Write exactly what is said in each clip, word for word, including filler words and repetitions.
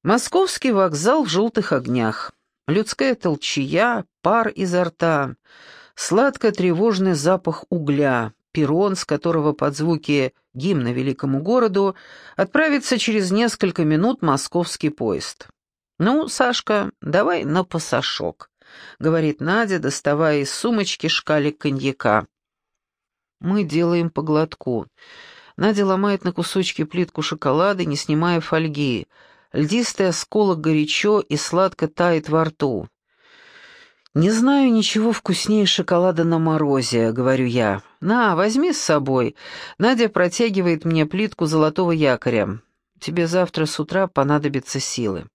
Московский вокзал в желтых огнях. Людская толчая, пар изо рта, сладко-тревожный запах угля, перрон, с которого под звуки гимна великому городу отправится через несколько минут московский поезд. «Ну, Сашка, давай на пасашок», — говорит Надя, доставая из сумочки шкалик коньяка. Мы делаем по глотку. Надя ломает на кусочки плитку шоколада, не снимая фольги. Льдистый осколок горячо и сладко тает во рту. «Не знаю ничего вкуснее шоколада на морозе», — говорю я. «На, возьми с собой». Надя протягивает мне плитку золотого якоря. «Тебе завтра с утра понадобятся силы».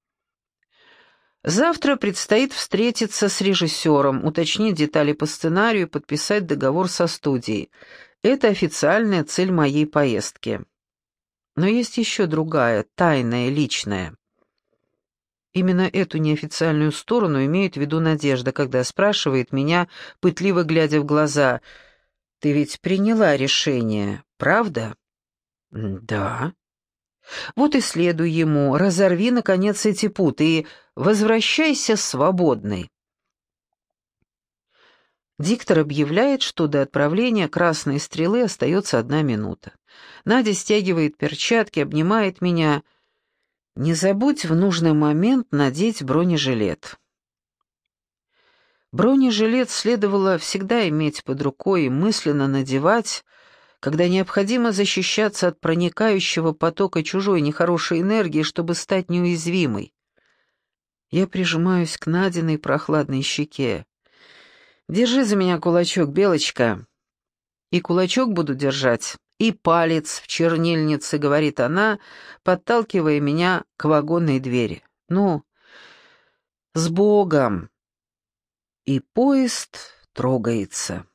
Завтра предстоит встретиться с режиссером, уточнить детали по сценарию и подписать договор со студией. Это официальная цель моей поездки. Но есть еще другая, тайная, личная. Именно эту неофициальную сторону имеет в виду Надежда, когда спрашивает меня, пытливо глядя в глаза: «Ты ведь приняла решение, правда?» «Да». «Вот и следуй ему, разорви, наконец, эти путы и возвращайся свободной». Диктор объявляет, что до отправления красной стрелы остается одна минута. Надя стягивает перчатки, обнимает меня. «Не забудь в нужный момент надеть бронежилет». Бронежилет следовало всегда иметь под рукой и мысленно надевать, когда необходимо защищаться от проникающего потока чужой нехорошей энергии, чтобы стать неуязвимой. Я прижимаюсь к Надиной прохладной щеке. «Держи за меня кулачок, Белочка». «И кулачок буду держать, и палец в чернильнице», — говорит она, подталкивая меня к вагонной двери. «Ну, с Богом!» И поезд трогается.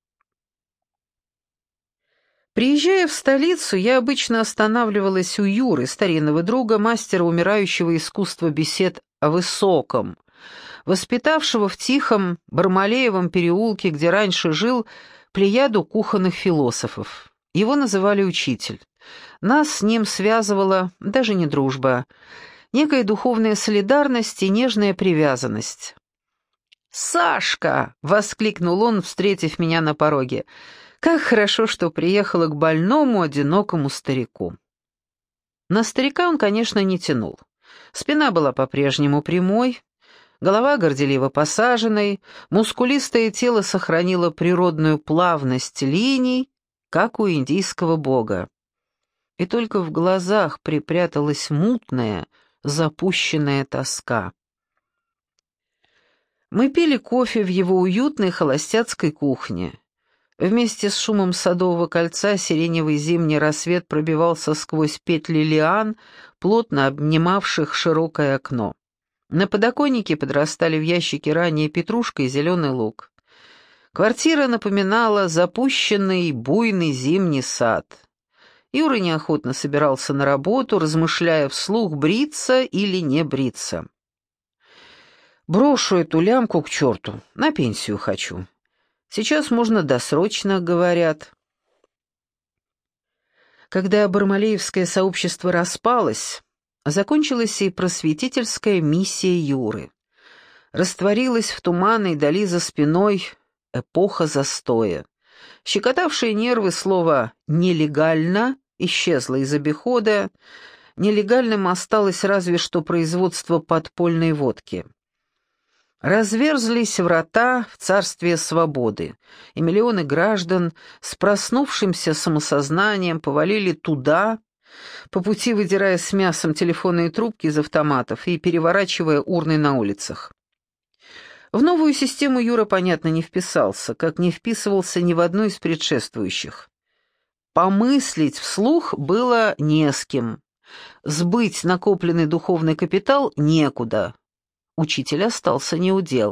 Приезжая в столицу, я обычно останавливалась у Юры, старинного друга, мастера умирающего искусства бесед о высоком, воспитавшего в тихом Бармалеевом переулке, где раньше жил, плеяду кухонных философов. Его называли учитель. Нас с ним связывала даже не дружба, некая духовная солидарность и нежная привязанность. «Сашка!» — воскликнул он, встретив меня на пороге. «Как хорошо, что приехала к больному, одинокому старику». На старика он, конечно, не тянул. Спина была по-прежнему прямой, голова горделиво посаженной, мускулистое тело сохранило природную плавность линий, как у индийского бога. И только в глазах припряталась мутная, запущенная тоска. Мы пили кофе в его уютной холостяцкой кухне. Вместе с шумом Садового кольца сиреневый зимний рассвет пробивался сквозь петли лиан, плотно обнимавших широкое окно. На подоконнике подрастали в ящике ранее петрушка и зеленый лук. Квартира напоминала запущенный буйный зимний сад. Юра неохотно собирался на работу, размышляя вслух, бриться или не бриться. «Брошу эту лямку к черту, на пенсию хочу. Сейчас можно досрочно, говорят». Когда Бармалеевское сообщество распалось, закончилась и просветительская миссия Юры. Растворилась в туманной дали за спиной эпоха застоя. Щекотавшее нервы слово «нелегально» исчезло из обихода, нелегальным осталось разве что производство подпольной водки. Разверзлись врата в царствие свободы, и миллионы граждан с проснувшимся самосознанием повалили туда, по пути выдирая с мясом телефонные трубки из автоматов и переворачивая урны на улицах. В новую систему Юра, понятно, не вписался, как не вписывался ни в одну из предшествующих. Помыслить вслух было не с кем, сбыть накопленный духовный капитал некуда. Учитель остался неудел.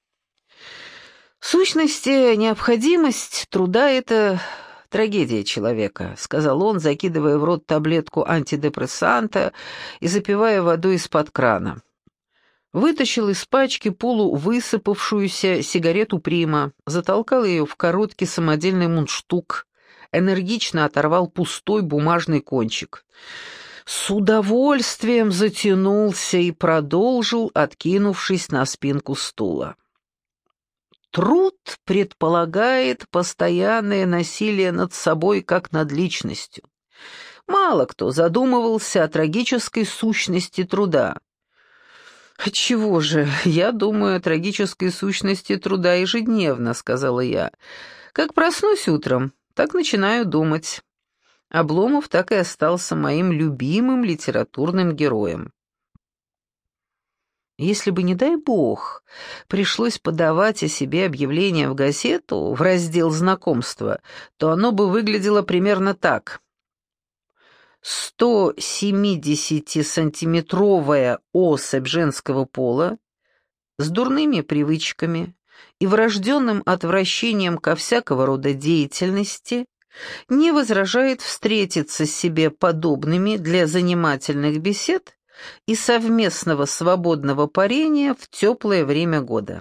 В сущности, необходимость труда — это трагедия человека, сказал он, закидывая в рот таблетку антидепрессанта и запивая водой из-под крана. Вытащил из пачки полувысыпавшуюся сигарету Прима, затолкал ее в короткий самодельный мундштук, энергично оторвал пустой бумажный кончик. с удовольствием затянулся и продолжил, откинувшись на спинку стула. Труд предполагает постоянное насилие над собой как над личностью. Мало кто задумывался о трагической сущности труда. «Отчего же? Я думаю о трагической сущности труда ежедневно», — сказала я. «Как проснусь утром, так начинаю думать». Обломов так и остался моим любимым литературным героем. Если бы, не дай бог, пришлось подавать о себе объявление в газету, в раздел «Знакомства», то оно бы выглядело примерно так. сто семидесятисантиметровая особь женского пола с дурными привычками и врожденным отвращением ко всякого рода деятельности не возражает встретиться с себе подобными для занимательных бесед и совместного свободного парения в теплое время года.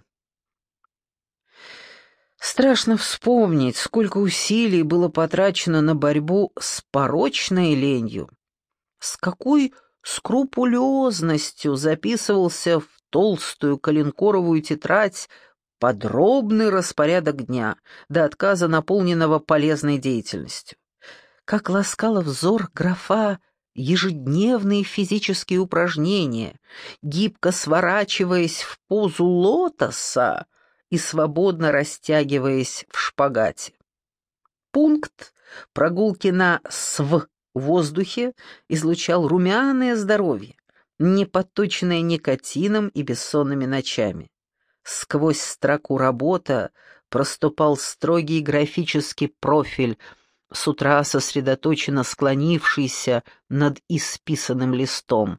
Страшно вспомнить, сколько усилий было потрачено на борьбу с порочной ленью. С какой скрупулезностью записывался в толстую коленкоровую тетрадь подробный распорядок дня, до отказа наполненного полезной деятельностью. Как ласкала взор графа ежедневные физические упражнения, гибко сворачиваясь в позу лотоса и свободно растягиваясь в шпагате. Пункт прогулки на СВ в воздухе излучал румяное здоровье, не подточенное никотином и бессонными ночами. Сквозь строку «Работа» проступал строгий графический профиль, с утра сосредоточенно склонившийся над исписанным листом.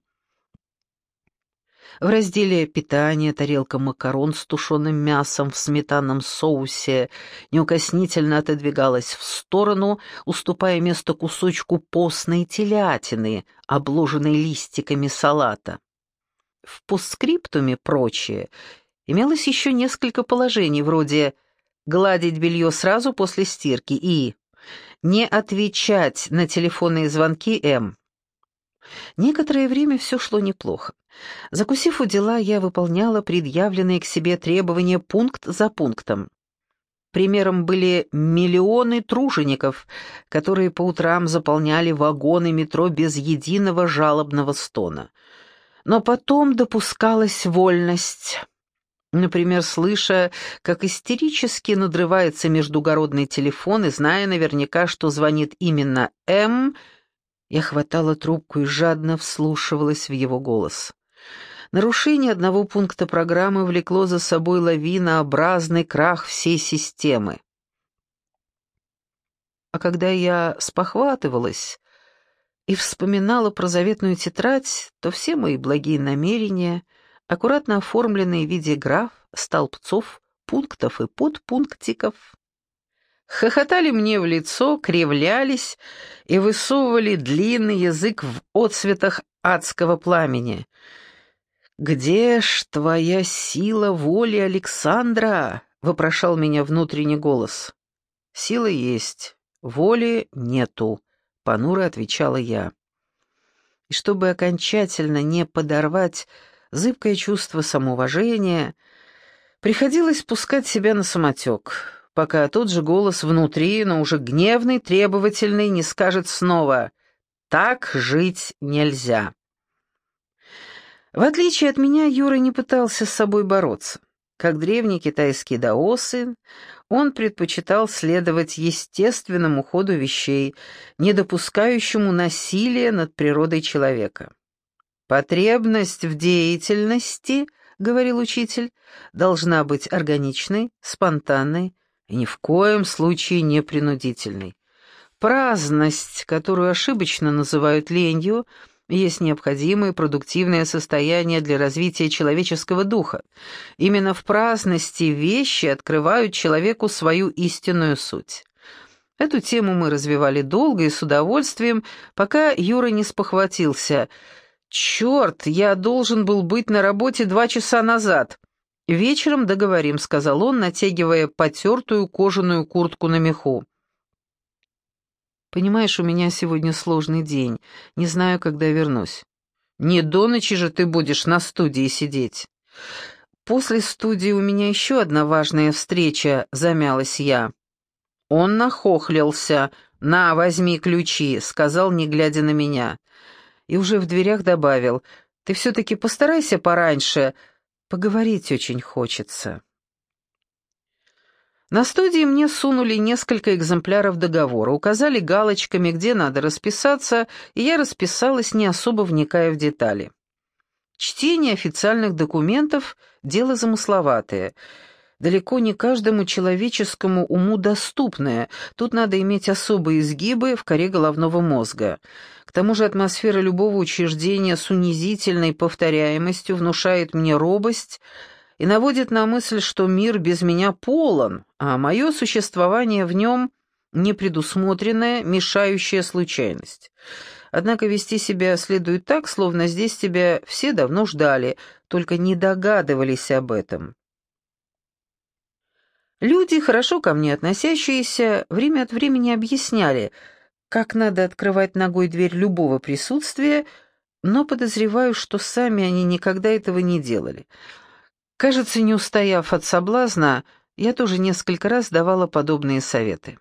В разделе «Питание» тарелка макарон с тушеным мясом в сметанном соусе неукоснительно отодвигалась в сторону, уступая место кусочку постной телятины, обложенной листиками салата. В постскриптуме «Прочее» имелось еще несколько положений, вроде «гладить белье сразу после стирки» и «не отвечать на телефонные звонки М». Некоторое время все шло неплохо. Закусив у дела, я выполняла предъявленные к себе требования пункт за пунктом. Примером были миллионы тружеников, которые по утрам заполняли вагоны метро без единого жалобного стона. Но потом допускалась вольность. Например, слыша, как истерически надрывается междугородный телефон и зная наверняка, что звонит именно М, я хватала трубку и жадно вслушивалась в его голос. Нарушение одного пункта программы влекло за собой лавинообразный крах всей системы. А когда я спохватывалась и вспоминала про заветную тетрадь, то все мои благие намерения, аккуратно оформленные в виде граф, столбцов, пунктов и подпунктиков, хохотали мне в лицо, кривлялись и высовывали длинный язык в отсветах адского пламени. «Где ж твоя сила воли, Александра?» — вопрошал меня внутренний голос. «Сила есть, воли нету», — понуро отвечала я. И чтобы окончательно не подорвать зыбкое чувство самоуважения, приходилось пускать себя на самотек, пока тот же голос внутри, но уже гневный, требовательный, не скажет снова «так жить нельзя». В отличие от меня, Юра не пытался с собой бороться. Как древние китайские даосы, он предпочитал следовать естественному ходу вещей, не допускающему насилия над природой человека. «Потребность в деятельности, — говорил учитель, — должна быть органичной, спонтанной и ни в коем случае не принудительной. Праздность, которую ошибочно называют ленью, — есть необходимое продуктивное состояние для развития человеческого духа. Именно в праздности вещи открывают человеку свою истинную суть». Эту тему мы развивали долго и с удовольствием, пока Юра не спохватился. «Черт, я должен был быть на работе два часа назад. Вечером договорим», — сказал он, натягивая потертую кожаную куртку на меху. Понимаешь, у меня сегодня сложный день. Не знаю, когда вернусь». «Не до ночи же ты будешь на студии сидеть». «После студии у меня еще одна важная встреча», — замялась я. Он нахохлился. «На, возьми ключи», — сказал, не глядя на меня. И уже в дверях добавил: «Ты все-таки постарайся пораньше. Поговорить очень хочется». На студии мне сунули несколько экземпляров договора, указали галочками, где надо расписаться, и я расписалась, не особо вникая в детали. Чтение официальных документов — дело замысловатое, далеко не каждому человеческому уму доступное, тут надо иметь особые изгибы в коре головного мозга. К тому же атмосфера любого учреждения с унизительной повторяемостью внушает мне робость и наводит на мысль, что мир без меня полон, а мое существование в нем — непредусмотренная, мешающая случайность. Однако вести себя следует так, словно здесь тебя все давно ждали, только не догадывались об этом. Люди, хорошо ко мне относящиеся, время от времени объясняли, как надо открывать ногой дверь любого присутствия, но подозреваю, что сами они никогда этого не делали. Кажется, не устояв от соблазна, я тоже несколько раз давала подобные советы.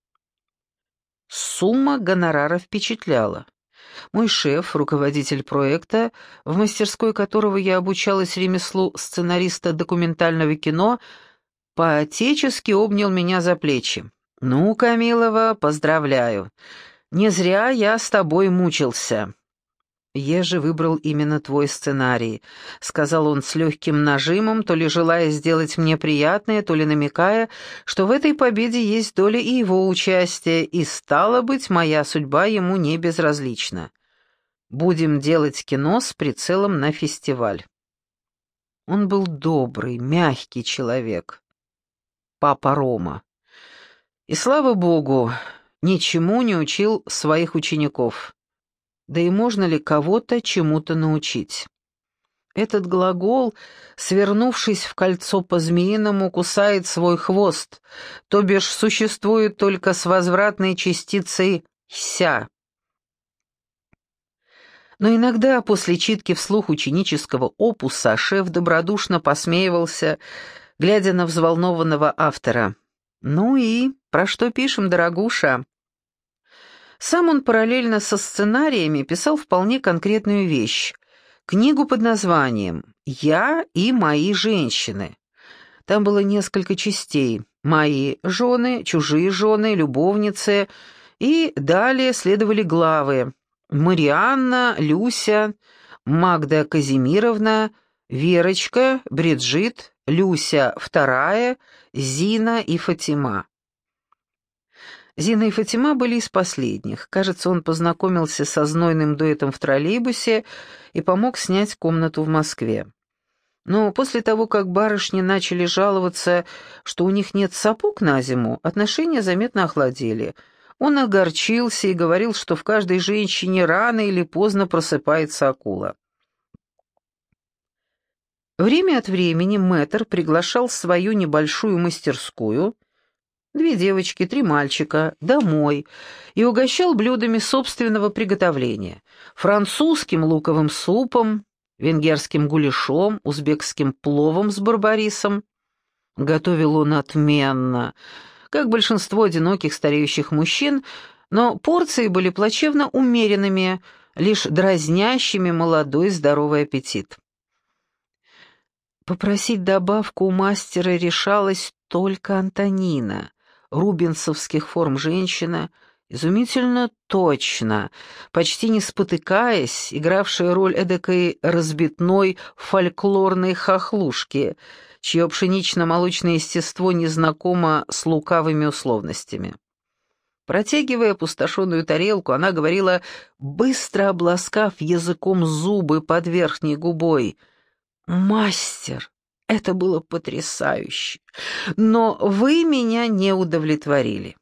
Сумма гонорара впечатляла. Мой шеф, руководитель проекта, в мастерской которого я обучалась ремеслу сценариста документального кино, по-отечески обнял меня за плечи. «Ну, Камилова, поздравляю. Не зря я с тобой мучился». «Я же выбрал именно твой сценарий», — сказал он с легким нажимом, то ли желая сделать мне приятное, то ли намекая, что в этой победе есть доля и его участия, и, стало быть, моя судьба ему не безразлична. «Будем делать кино с прицелом на фестиваль». Он был добрый, мягкий человек. Папа Рома. И, слава богу, ничему не учил своих учеников. Да и можно ли кого-то чему-то научить? Этот глагол, свернувшись в кольцо по-змеиному, кусает свой хвост, то бишь существует только с возвратной частицей «ся». Но иногда после читки вслух ученического опуса шеф добродушно посмеивался, глядя на взволнованного автора. «Ну и про что пишем, дорогуша?» Сам он параллельно со сценариями писал вполне конкретную вещь — книгу под названием «Я и мои женщины». Там было несколько частей — «Мои жены», «Чужие жены», «Любовницы», и далее следовали главы «Марианна», «Люся», «Магда Казимировна», «Верочка», «Бриджит», «Люся вторая», «Зина» и «Фатима». Зина и Фатима были из последних. Кажется, он познакомился со знойным дуэтом в троллейбусе и помог снять комнату в Москве. Но после того, как барышни начали жаловаться, что у них нет сапог на зиму, отношения заметно охладели. Он огорчился и говорил, что в каждой женщине рано или поздно просыпается акула. Время от времени мэтр приглашал свою небольшую мастерскую, две девочки, три мальчика, домой, и угощал блюдами собственного приготовления: французским луковым супом, венгерским гуляшом, узбекским пловом с барбарисом. Готовил он отменно, как большинство одиноких стареющих мужчин, но порции были плачевно умеренными, лишь дразнящими молодой здоровый аппетит. Попросить добавку у мастера решалась только Антонина, рубенсовских форм женщина, изумительно точно, почти не спотыкаясь, игравшая роль эдакой разбитной фольклорной хохлушки, чье пшенично-молочное естество не знакомо с лукавыми условностями. Протягивая опустошенную тарелку, она говорила, быстро обласкав языком зубы под верхней губой: «Мастер, это было потрясающе, но вы меня не удовлетворили».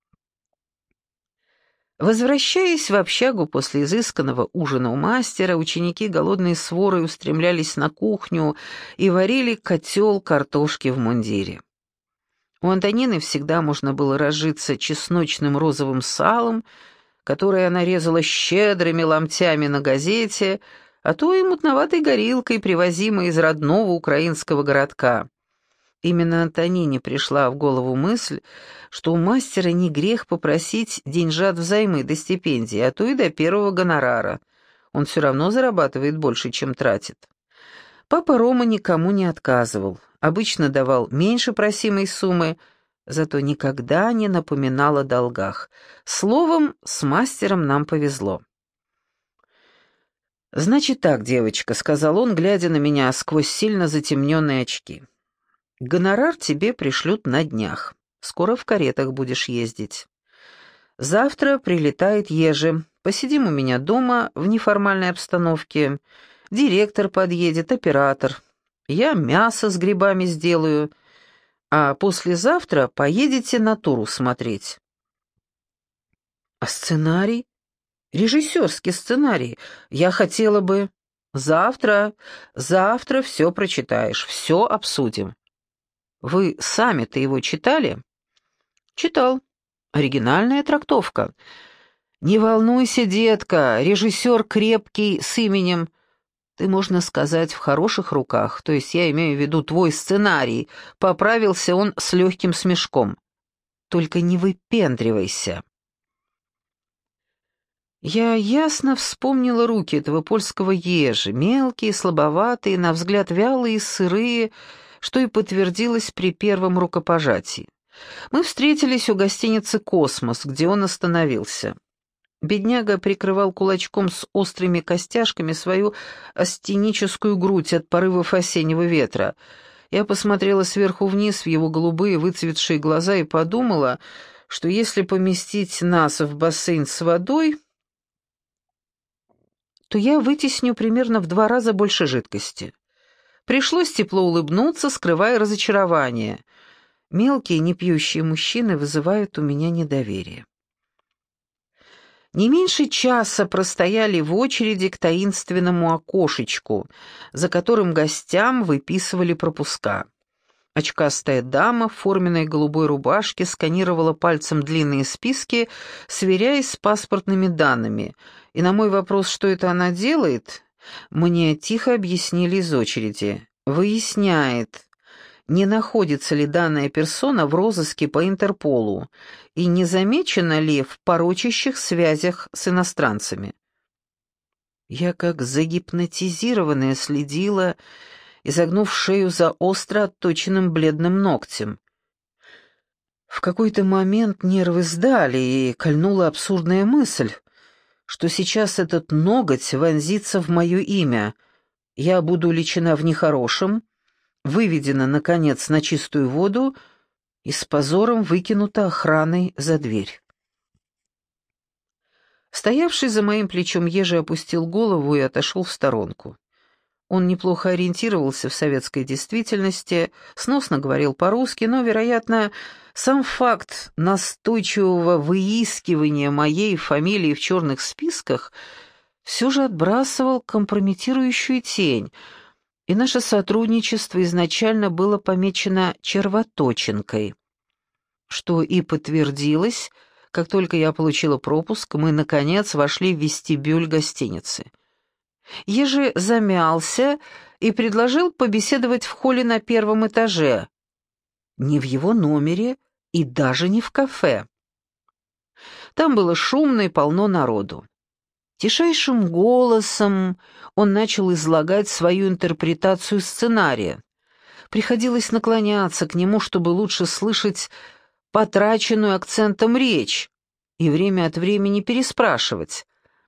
Возвращаясь в общагу после изысканного ужина у мастера, ученики голодной сворой устремлялись на кухню и варили котел картошки в мундире. У Антонины всегда можно было разжиться чесночным розовым салом, которое она резала щедрыми ломтями на газете, а то и мутноватой горилкой, привозимой из родного украинского городка. Именно Антонине пришла в голову мысль, что у мастера не грех попросить деньжат взаймы до стипендии, а то и до первого гонорара. Он все равно зарабатывает больше, чем тратит. Папа Рома никому не отказывал, обычно давал меньше просимой суммы, зато никогда не напоминал о долгах. Словом, с мастером нам повезло. «Значит так, девочка», — сказал он, глядя на меня сквозь сильно затемненные очки. «Гонорар тебе пришлют на днях. Скоро в каретах будешь ездить. Завтра прилетает Ежи. Посидим у меня дома в неформальной обстановке. Директор подъедет, оператор. Я мясо с грибами сделаю. А послезавтра поедете натуру смотреть». «А сценарий? Режиссерский сценарий. Я хотела бы...» «Завтра, завтра все прочитаешь, все обсудим». «Вы сами-то его читали?» «Читал. Оригинальная трактовка. Не волнуйся, детка, режиссер крепкий, с именем. Ты, можно сказать, в хороших руках, то есть я имею в виду твой сценарий», — поправился он с легким смешком. «Только не выпендривайся». Я ясно вспомнила руки этого польского Ежи, мелкие, слабоватые, на взгляд вялые, сырые, что и подтвердилось при первом рукопожатии. Мы встретились у гостиницы «Космос», где он остановился. Бедняга прикрывал кулачком с острыми костяшками свою астеническую грудь от порывов осеннего ветра. Я посмотрела сверху вниз в его голубые выцветшие глаза и подумала, что если поместить нас в бассейн с водой, то я вытесню примерно в два раза больше жидкости. Пришлось тепло улыбнуться, скрывая разочарование. Мелкие, непьющие мужчины вызывают у меня недоверие. Не меньше часа простояли в очереди к таинственному окошечку, за которым гостям выписывали пропуска. Очкастая дама в форменной голубой рубашке сканировала пальцем длинные списки, сверяясь с паспортными данными, и на мой вопрос, что это она делает, мне тихо объяснили из очереди. Выясняет, не находится ли данная персона в розыске по Интерполу и не замечена ли в порочащих связях с иностранцами. Я как загипнотизированная следила, изогнув шею за остро отточенным бледным ногтем. В какой-то момент нервы сдали, и кольнула абсурдная мысль, что сейчас этот ноготь вонзится в мое имя. Я буду уличена в нехорошем, выведена, наконец, на чистую воду и с позором выкинута охраной за дверь. Стоявший за моим плечом Ежи опустил голову и отошел в сторонку. Он неплохо ориентировался в советской действительности, сносно говорил по-русски, но, вероятно, сам факт настойчивого выискивания моей фамилии в черных списках все же отбрасывал компрометирующую тень, и наше сотрудничество изначально было помечено червоточинкой, что и подтвердилось, как только я получила пропуск, мы, наконец, вошли в вестибюль гостиницы. Ежи замялся и предложил побеседовать в холле на первом этаже. Не в его номере и даже не в кафе. Там было шумно и полно народу. Тишайшим голосом он начал излагать свою интерпретацию сценария. Приходилось наклоняться к нему, чтобы лучше слышать потраченную акцентом речь и время от времени переспрашивать.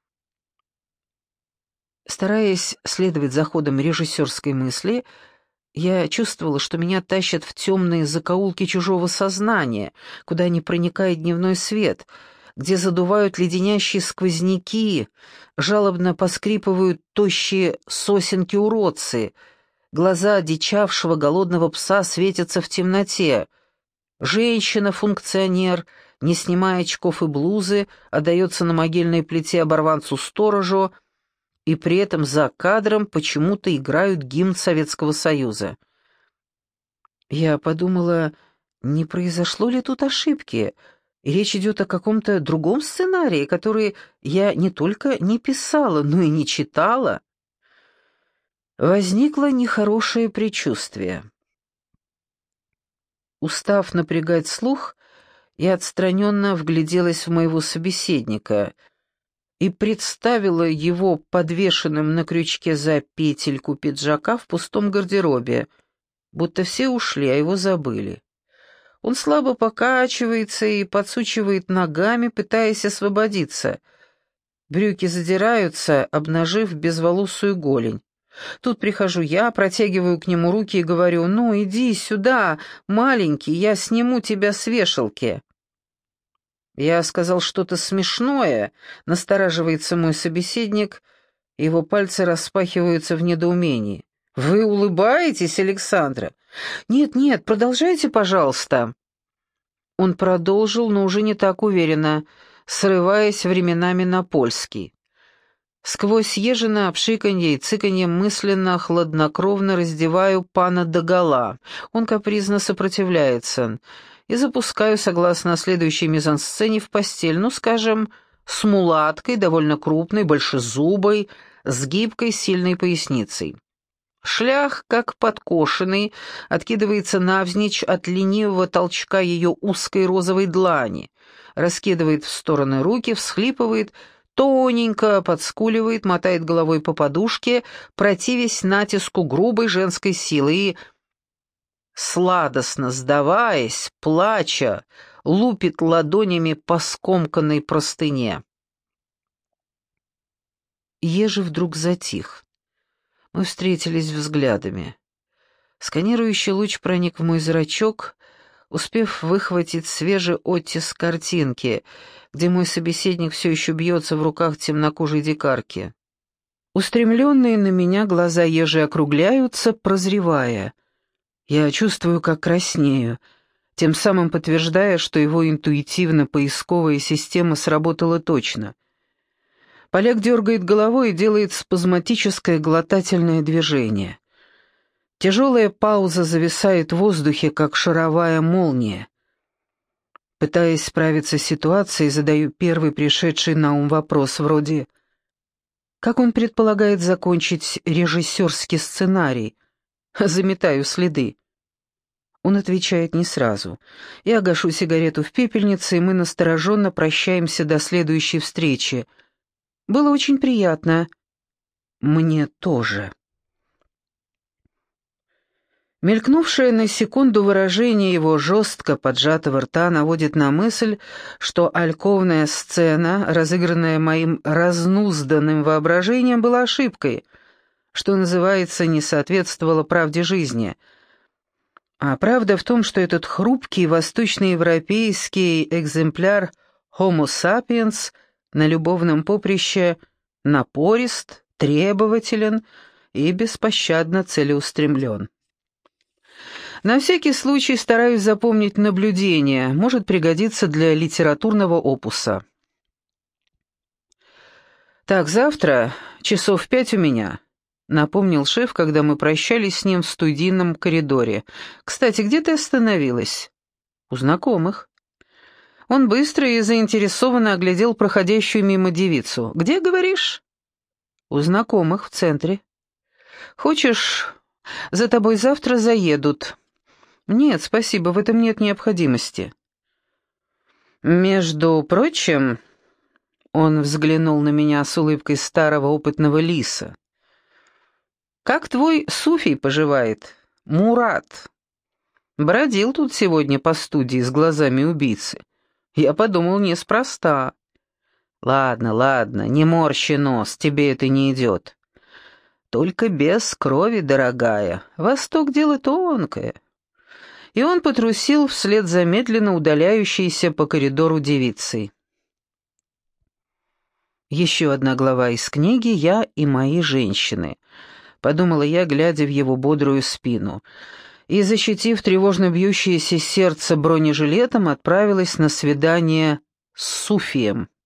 Стараясь следовать за ходом режиссерской мысли, я чувствовала, что меня тащат в темные закоулки чужого сознания, куда не проникает дневной свет, где задувают леденящие сквозняки, жалобно поскрипывают тощие сосенки-уродцы, глаза одичавшего голодного пса светятся в темноте. Женщина-функционер, не снимая очков и блузы, отдается на могильной плите оборванцу-сторожу, и при этом за кадром почему-то играют гимн Советского Союза. Я подумала, Не произошло ли тут ошибки? И речь идет о каком-то другом сценарии, который я не только не писала, но и не читала. Возникло нехорошее предчувствие. Устав напрягать слух, я отстраненно вгляделась в моего собеседника и представила его подвешенным на крючке за петельку пиджака в пустом гардеробе, будто все ушли, а его забыли. Он слабо покачивается и подсучивает ногами, пытаясь освободиться. Брюки задираются, обнажив безволосую голень. Тут прихожу я, протягиваю к нему руки и говорю: «Ну, иди сюда, маленький, я сниму тебя с вешалки». Я сказал что-то смешное, настораживается мой собеседник, его пальцы распахиваются в недоумении. «Вы улыбаетесь, Александра?» «Нет, нет, продолжайте, пожалуйста». Он продолжил, но уже не так уверенно, срываясь временами на польский. Сквозь ежино пшиканье и цыканье мысленно, хладнокровно раздеваю пана догола. Он капризно сопротивляется. И запускаю, согласно следующей мизансцене, в постель, ну, скажем, с мулаткой, довольно крупной, большезубой, с гибкой, сильной поясницей. Шлях, как подкошенный, откидывается навзничь от ленивого толчка ее узкой розовой длани, раскидывает в стороны руки, всхлипывает, тоненько подскуливает, мотает головой по подушке, противясь натиску грубой женской силы и, сладостно сдаваясь, плача, лупит ладонями по скомканной простыне. Ежи вдруг затих. Мы встретились взглядами. Сканирующий луч проник в мой зрачок, успев выхватить свежий оттиск картинки, где мой собеседник все еще бьется в руках темнокожей дикарки. Устремленные на меня глаза ежи округляются, прозревая. Я чувствую, как краснею, тем самым подтверждая, что его интуитивно-поисковая система сработала точно. Поляк дергает головой и делает спазматическое глотательное движение. Тяжелая пауза зависает в воздухе, как шаровая молния. Пытаясь справиться с ситуацией, задаю первый пришедший на ум вопрос вроде: как он предполагает закончить режиссерский сценарий? Заметаю следы. Он отвечает не сразу. Я гашу сигарету в пепельнице, и мы настороженно прощаемся до следующей встречи. Было очень приятно. Мне тоже. Мелькнувшее на секунду выражение его жестко поджатого рта наводит на мысль, что альковная сцена, разыгранная моим разнузданным воображением, была ошибкой, что называется, не соответствовала правде жизни. А правда в том, что этот хрупкий восточноевропейский экземпляр Homo sapiens на любовном поприще напорист, требователен и беспощадно целеустремлен. На всякий случай стараюсь запомнить наблюдение, может пригодиться для литературного опуса. «Так, завтра часов в пять у меня», — напомнил шеф, когда мы прощались с ним в студийном коридоре. «Кстати, где ты остановилась?» «У знакомых». Он быстро и заинтересованно оглядел проходящую мимо девицу. «Где, говоришь?» «У знакомых, в центре». «Хочешь, за тобой завтра заедут?» «Нет, спасибо, в этом нет необходимости». «Между прочим...» Он взглянул на меня с улыбкой старого опытного лиса. «Как твой Суфий поживает, Мурат? Бродил тут сегодня по студии с глазами убийцы. Я подумал, неспроста. Ладно, ладно, не морщи нос, тебе это не идет. Только без крови, дорогая, Восток дело тонкое». И он потрусил вслед за медленно удаляющейся по коридору девицей. «Еще одна глава из книги «Я и мои женщины», — подумала я, глядя в его бодрую спину, и, защитив тревожно бьющееся сердце бронежилетом, отправилась на свидание с Суфием.